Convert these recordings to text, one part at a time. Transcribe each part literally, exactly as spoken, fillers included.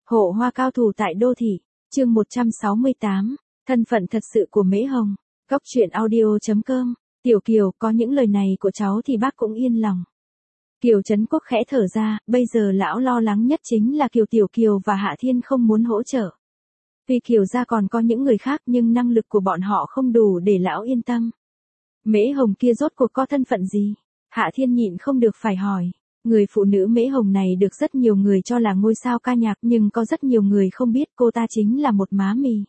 Hộ hoa cao thủ tại đô thị, chương một trăm sáu mươi tám, thân phận thật sự của Mễ Hồng, góc truyện audio chấm com, Tiểu Kiều, có những lời này của cháu thì bác cũng yên lòng. Kiều Trấn Quốc khẽ thở ra, bây giờ lão lo lắng nhất chính là Kiều Tiểu Kiều và Hạ Thiên không muốn hỗ trợ. Tuy Kiều gia còn có những người khác nhưng năng lực của bọn họ không đủ để lão yên tâm. Mễ Hồng kia rốt cuộc có thân phận gì? Hạ Thiên nhịn không được phải hỏi. Người phụ nữ Mễ Hồng này được rất nhiều người cho là ngôi sao ca nhạc nhưng có rất nhiều người không biết cô ta chính là một má mì.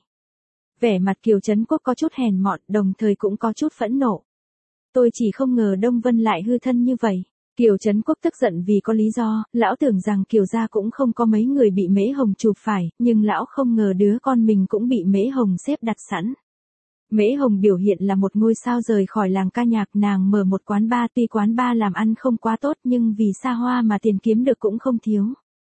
Vẻ mặt Kiều Trấn Quốc có chút hèn mọn, đồng thời cũng có chút phẫn nộ. Tôi chỉ không ngờ Đông Vân lại hư thân như vậy. Kiều Trấn Quốc tức giận vì có lý do, lão tưởng rằng Kiều gia cũng không có mấy người bị Mễ Hồng chụp phải, nhưng lão không ngờ đứa con mình cũng bị Mễ Hồng xếp đặt sẵn. Mễ Hồng biểu hiện là một ngôi sao rời khỏi làng ca nhạc, nàng mở một quán bar, tuy quán bar làm ăn không quá tốt nhưng vì xa hoa mà tiền kiếm được cũng không thiếu.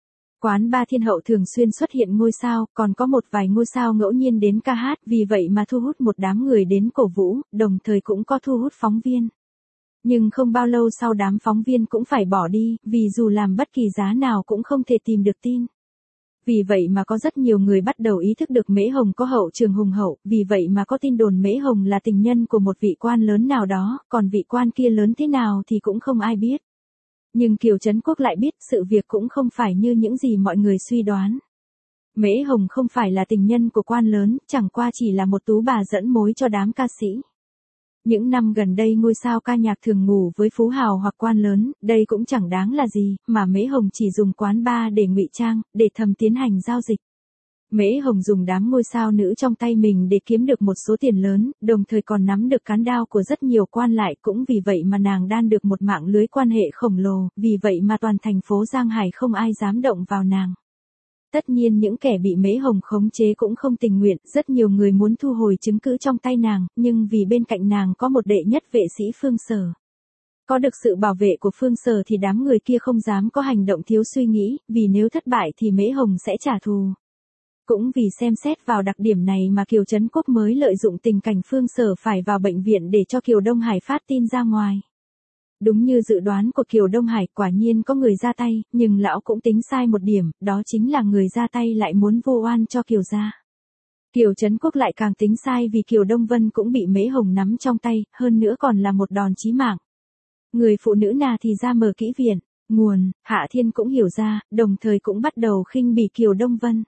Quán bar Thiên Hậu thường xuyên xuất hiện ngôi sao, còn có một vài ngôi sao ngẫu nhiên đến ca hát, vì vậy mà thu hút một đám người đến cổ vũ, đồng thời cũng có thu hút phóng viên. Nhưng không bao lâu sau đám phóng viên cũng phải bỏ đi, vì dù làm bất kỳ giá nào cũng không thể tìm được tin. Vì vậy mà có rất nhiều người bắt đầu ý thức được Mễ Hồng có hậu trường hùng hậu, vì vậy mà có tin đồn Mễ Hồng là tình nhân của một vị quan lớn nào đó, còn vị quan kia lớn thế nào thì cũng không ai biết. Nhưng Kiều Trấn Quốc lại biết sự việc cũng không phải như những gì mọi người suy đoán. Mễ Hồng không phải là tình nhân của quan lớn, chẳng qua chỉ là một tú bà dẫn mối cho đám ca sĩ. Những năm gần đây ngôi sao ca nhạc thường ngủ với phú hào hoặc quan lớn, đây cũng chẳng đáng là gì, mà Mễ Hồng chỉ dùng quán bar để ngụy trang, để thầm tiến hành giao dịch. Mễ Hồng dùng đám ngôi sao nữ trong tay mình để kiếm được một số tiền lớn, đồng thời còn nắm được cán đao của rất nhiều quan lại, cũng vì vậy mà nàng đan được một mạng lưới quan hệ khổng lồ, vì vậy mà toàn thành phố Giang Hải không ai dám động vào nàng. Tất nhiên những kẻ bị Mễ Hồng khống chế cũng không tình nguyện, rất nhiều người muốn thu hồi chứng cứ trong tay nàng, nhưng vì bên cạnh nàng có một đệ nhất vệ sĩ Phương Sở. Có được sự bảo vệ của Phương Sở thì đám người kia không dám có hành động thiếu suy nghĩ, vì nếu thất bại thì Mễ Hồng sẽ trả thù. Cũng vì xem xét vào đặc điểm này mà Kiều Trấn Quốc mới lợi dụng tình cảnh Phương Sở phải vào bệnh viện để cho Kiều Đông Hải phát tin ra ngoài. Đúng như dự đoán của Kiều Đông Hải, quả nhiên có người ra tay, nhưng lão cũng tính sai một điểm, đó chính là người ra tay lại muốn vu oan cho Kiều gia. Kiều Trấn Quốc lại càng tính sai vì Kiều Đông Vân cũng bị Mễ Hồng nắm trong tay, hơn nữa còn là một đòn chí mạng. Người phụ nữ nào thì ra mở kỹ viện, nguồn, Hạ Thiên cũng hiểu ra, đồng thời cũng bắt đầu khinh bỉ Kiều Đông Vân.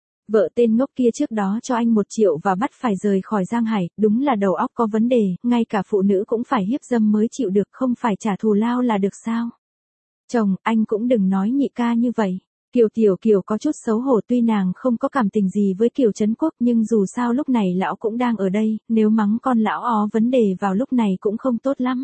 Vợ tên ngốc kia trước đó cho anh một triệu và bắt phải rời khỏi Giang Hải, đúng là đầu óc có vấn đề, ngay cả phụ nữ cũng phải hiếp dâm mới chịu được, không phải trả thù lao là được sao? Chồng, anh cũng đừng nói nhị ca như vậy. Kiều Tiểu Kiều có chút xấu hổ, tuy nàng không có cảm tình gì với Kiều Trấn Quốc nhưng dù sao lúc này lão cũng đang ở đây, nếu mắng con lão ó vấn đề vào lúc này cũng không tốt lắm.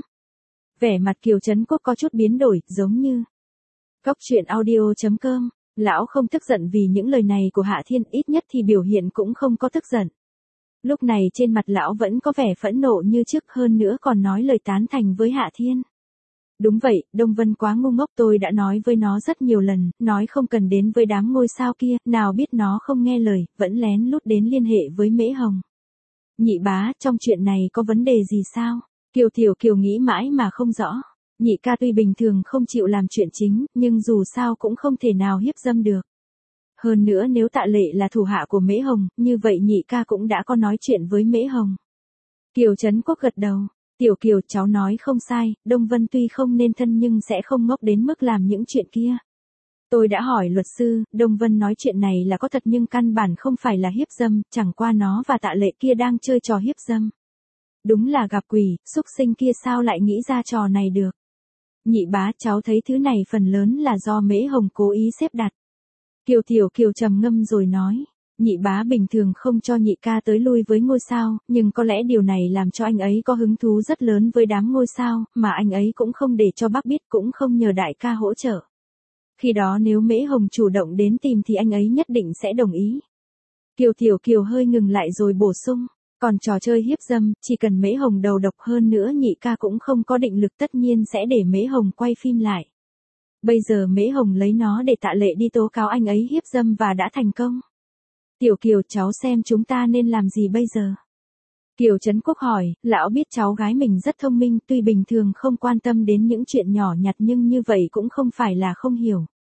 Vẻ mặt Kiều Trấn Quốc có chút biến đổi, giống như góc truyện audio chấm com. Lão không tức giận vì những lời này của Hạ Thiên, ít nhất thì biểu hiện cũng không có tức giận. Lúc này trên mặt lão vẫn có vẻ phẫn nộ như trước, hơn nữa còn nói lời tán thành với Hạ Thiên. Đúng vậy, Đông Vân quá ngu ngốc, tôi đã nói với nó rất nhiều lần, nói không cần đến với đám ngôi sao kia, nào biết nó không nghe lời, vẫn lén lút đến liên hệ với Mễ Hồng. Nhị bá, trong chuyện này có vấn đề gì sao? Kiều Tiểu Kiều nghĩ mãi mà không rõ. Nhị ca tuy bình thường không chịu làm chuyện chính, nhưng dù sao cũng không thể nào hiếp dâm được. Hơn nữa nếu Tạ Lệ là thủ hạ của Mễ Hồng, như vậy nhị ca cũng đã có nói chuyện với Mễ Hồng. Kiều Trấn Quốc gật đầu. Tiểu Kiều, cháu nói không sai, Đông Vân tuy không nên thân nhưng sẽ không ngốc đến mức làm những chuyện kia. Tôi đã hỏi luật sư, Đông Vân nói chuyện này là có thật nhưng căn bản không phải là hiếp dâm, chẳng qua nó và Tạ Lệ kia đang chơi trò hiếp dâm. Đúng là gặp quỷ, xúc sinh kia sao lại nghĩ ra trò này được. Nhị bá, cháu thấy thứ này phần lớn là do Mễ Hồng cố ý xếp đặt. Kiều Tiểu Kiều trầm ngâm rồi nói, nhị bá bình thường không cho nhị ca tới lui với ngôi sao, nhưng có lẽ điều này làm cho anh ấy có hứng thú rất lớn với đám ngôi sao, mà anh ấy cũng không để cho bác biết, cũng không nhờ đại ca hỗ trợ. Khi đó nếu Mễ Hồng chủ động đến tìm thì anh ấy nhất định sẽ đồng ý. Kiều Tiểu Kiều hơi ngừng lại rồi bổ sung. Còn trò chơi hiếp dâm, chỉ cần Mễ Hồng đầu độc, hơn nữa nhị ca cũng không có định lực, tất nhiên sẽ để Mễ Hồng quay phim lại. Bây giờ Mễ Hồng lấy nó để Tạ Lệ đi tố cáo anh ấy hiếp dâm và đã thành công. Tiểu Kiều, cháu xem chúng ta nên làm gì bây giờ? Kiều Trấn Quốc hỏi, lão biết cháu gái mình rất thông minh, tuy bình thường không quan tâm đến những chuyện nhỏ nhặt nhưng như vậy cũng không phải là không hiểu.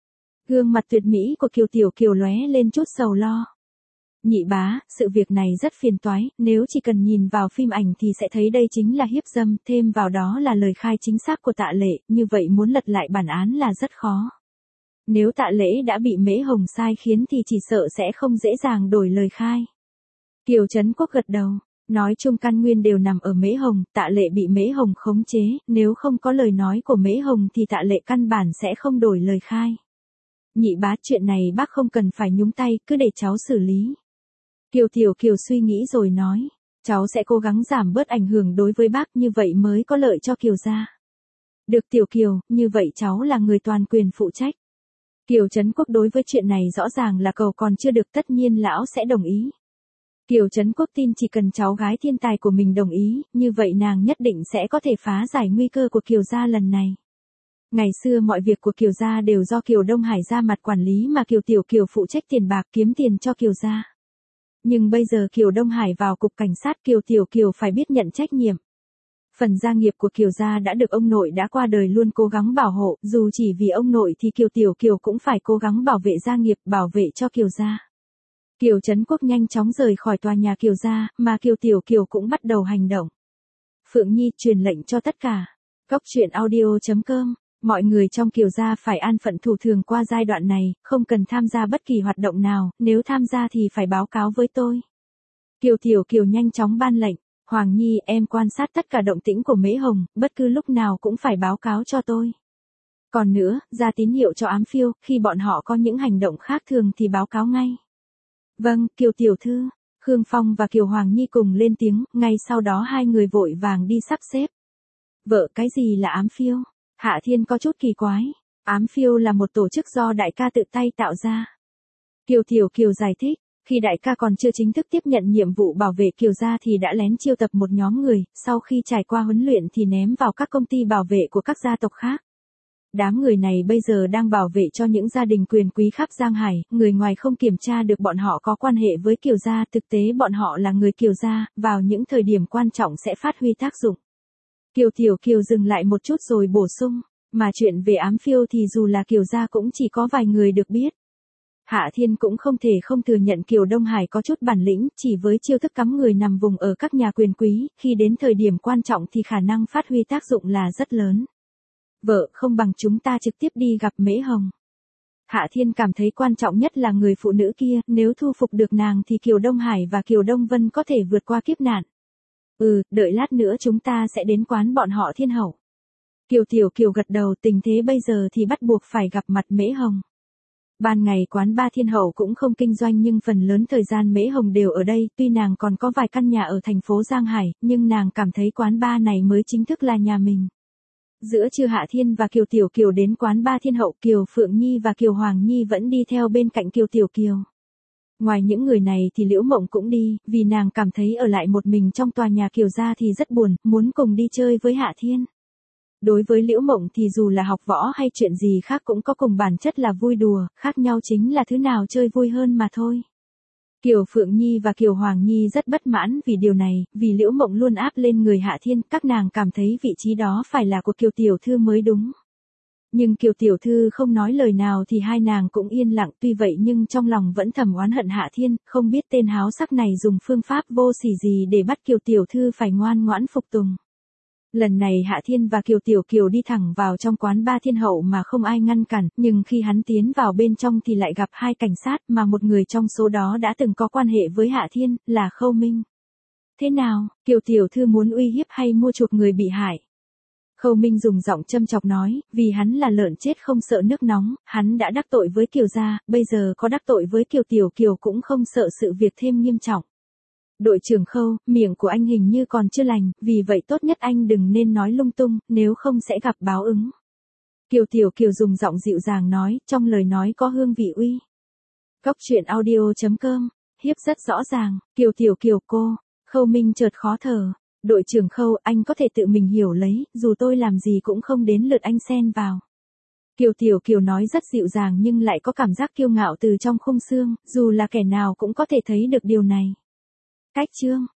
Gương mặt tuyệt mỹ của Kiều Tiểu Kiều lóe lên chút sầu lo. Nhị bá, sự việc này rất phiền toái, nếu chỉ cần nhìn vào phim ảnh thì sẽ thấy đây chính là hiếp dâm, thêm vào đó là lời khai chính xác của Tạ Lệ, như vậy muốn lật lại bản án là rất khó. Nếu Tạ Lễ đã bị Mễ Hồng sai khiến thì chỉ sợ sẽ không dễ dàng đổi lời khai. Kiều Trấn Quốc gật đầu, nói chung căn nguyên đều nằm ở Mễ Hồng, Tạ Lệ bị Mễ Hồng khống chế, nếu không có lời nói của Mễ Hồng thì Tạ Lệ căn bản sẽ không đổi lời khai. Nhị bá, chuyện này bác không cần phải nhúng tay, cứ để cháu xử lý. Kiều Tiểu Kiều suy nghĩ rồi nói, cháu sẽ cố gắng giảm bớt ảnh hưởng đối với bác, như vậy mới có lợi cho Kiều gia. Được Tiểu Kiều, như vậy cháu là người toàn quyền phụ trách. Kiều Trấn Quốc đối với chuyện này rõ ràng là cầu còn chưa được, tất nhiên lão sẽ đồng ý. Kiều Trấn Quốc tin chỉ cần cháu gái thiên tài của mình đồng ý, như vậy nàng nhất định sẽ có thể phá giải nguy cơ của Kiều gia lần này. Ngày xưa mọi việc của Kiều gia đều do Kiều Đông Hải ra mặt quản lý mà Kiều Tiểu Kiều phụ trách tiền bạc kiếm tiền cho Kiều gia. Nhưng bây giờ Kiều Đông Hải vào cục cảnh sát, Kiều Tiểu Kiều phải biết nhận trách nhiệm. Phần gia nghiệp của Kiều gia đã được ông nội đã qua đời luôn cố gắng bảo hộ, dù chỉ vì ông nội thì Kiều Tiểu Kiều cũng phải cố gắng bảo vệ gia nghiệp, bảo vệ cho Kiều gia. Kiều Trấn Quốc nhanh chóng rời khỏi tòa nhà Kiều gia, mà Kiều Tiểu Kiều cũng bắt đầu hành động. Phượng Nhi truyền lệnh cho tất cả. Cốc truyện audio chấm com, mọi người trong Kiều gia phải an phận thủ thường qua giai đoạn này, không cần tham gia bất kỳ hoạt động nào, nếu tham gia thì phải báo cáo với tôi. Kiều Tiểu Kiều nhanh chóng ban lệnh, Hoàng Nhi em quan sát tất cả động tĩnh của Mễ Hồng, bất cứ lúc nào cũng phải báo cáo cho tôi. Còn nữa, ra tín hiệu cho ám phiêu, khi bọn họ có những hành động khác thường thì báo cáo ngay. Vâng, Kiều Tiểu Thư. Khương Phong và Kiều Hoàng Nhi cùng lên tiếng, ngay sau đó hai người vội vàng đi sắp xếp. Vợ, cái gì là ám phiêu? Hạ Thiên có chút kỳ quái. Ám phiêu là một tổ chức do đại ca tự tay tạo ra. Kiều Tiểu Kiều giải thích, khi đại ca còn chưa chính thức tiếp nhận nhiệm vụ bảo vệ Kiều gia thì đã lén chiêu tập một nhóm người, sau khi trải qua huấn luyện thì ném vào các công ty bảo vệ của các gia tộc khác. Đám người này bây giờ đang bảo vệ cho những gia đình quyền quý khắp Giang Hải, người ngoài không kiểm tra được bọn họ có quan hệ với Kiều gia, thực tế bọn họ là người Kiều gia, vào những thời điểm quan trọng sẽ phát huy tác dụng. Kiều Tiểu Kiều dừng lại một chút rồi bổ sung, mà chuyện về ám phiêu thì dù là Kiều gia cũng chỉ có vài người được biết. Hạ Thiên cũng không thể không thừa nhận Kiều Đông Hải có chút bản lĩnh, chỉ với chiêu thức cắm người nằm vùng ở các nhà quyền quý, khi đến thời điểm quan trọng thì khả năng phát huy tác dụng là rất lớn. Vợ, không bằng chúng ta trực tiếp đi gặp Mễ Hồng. Hạ Thiên cảm thấy quan trọng nhất là người phụ nữ kia, nếu thu phục được nàng thì Kiều Đông Hải và Kiều Đông Vân có thể vượt qua kiếp nạn. Ừ, đợi lát nữa chúng ta sẽ đến quán bọn họ Thiên Hậu. Kiều Tiểu Kiều gật đầu, tình thế bây giờ thì bắt buộc phải gặp mặt Mễ Hồng. Ban ngày quán ba Thiên Hậu cũng không kinh doanh nhưng phần lớn thời gian Mễ Hồng đều ở đây, tuy nàng còn có vài căn nhà ở thành phố Giang Hải, nhưng nàng cảm thấy quán ba này mới chính thức là nhà mình. Giữa trưa Hạ Thiên và Kiều Tiểu Kiều đến quán ba Thiên Hậu, Kiều Phượng Nhi và Kiều Hoàng Nhi vẫn đi theo bên cạnh Kiều Tiểu Kiều. Ngoài những người này thì Liễu Mộng cũng đi, vì nàng cảm thấy ở lại một mình trong tòa nhà Kiều gia thì rất buồn, muốn cùng đi chơi với Hạ Thiên. Đối với Liễu Mộng thì dù là học võ hay chuyện gì khác cũng có cùng bản chất là vui đùa, khác nhau chính là thứ nào chơi vui hơn mà thôi. Kiều Phượng Nhi và Kiều Hoàng Nhi rất bất mãn vì điều này, vì Liễu Mộng luôn áp lên người Hạ Thiên, các nàng cảm thấy vị trí đó phải là của Kiều Tiểu Thư mới đúng. Nhưng Kiều Tiểu Thư không nói lời nào thì hai nàng cũng yên lặng, tuy vậy nhưng trong lòng vẫn thầm oán hận Hạ Thiên, không biết tên háo sắc này dùng phương pháp vô sỉ gì để bắt Kiều Tiểu Thư phải ngoan ngoãn phục tùng. Lần này Hạ Thiên và Kiều Tiểu Kiều đi thẳng vào trong quán ba Thiên Hậu mà không ai ngăn cản, nhưng khi hắn tiến vào bên trong thì lại gặp hai cảnh sát mà một người trong số đó đã từng có quan hệ với Hạ Thiên, là Khâu Minh. Thế nào, Kiều Tiểu Thư muốn uy hiếp hay mua chuộc người bị hại? Khâu Minh dùng giọng châm chọc nói, vì hắn là lợn chết không sợ nước nóng, hắn đã đắc tội với Kiều gia, bây giờ có đắc tội với Kiều Tiểu Kiều cũng không sợ sự việc thêm nghiêm trọng. Đội trưởng Khâu, miệng của anh hình như còn chưa lành, vì vậy tốt nhất anh đừng nên nói lung tung, nếu không sẽ gặp báo ứng. Kiều Tiểu Kiều dùng giọng dịu dàng nói, trong lời nói có hương vị uy. Cốc truyện audio chấm com, hiếp rất rõ ràng, Kiều Tiểu Kiều cô. Khâu Minh chợt khó thở. Đội trưởng Khâu, anh có thể tự mình hiểu lấy, dù tôi làm gì cũng không đến lượt anh xen vào. Kiều Tiểu Kiều nói rất dịu dàng nhưng lại có cảm giác kiêu ngạo từ trong khung xương, dù là kẻ nào cũng có thể thấy được điều này. Cách chương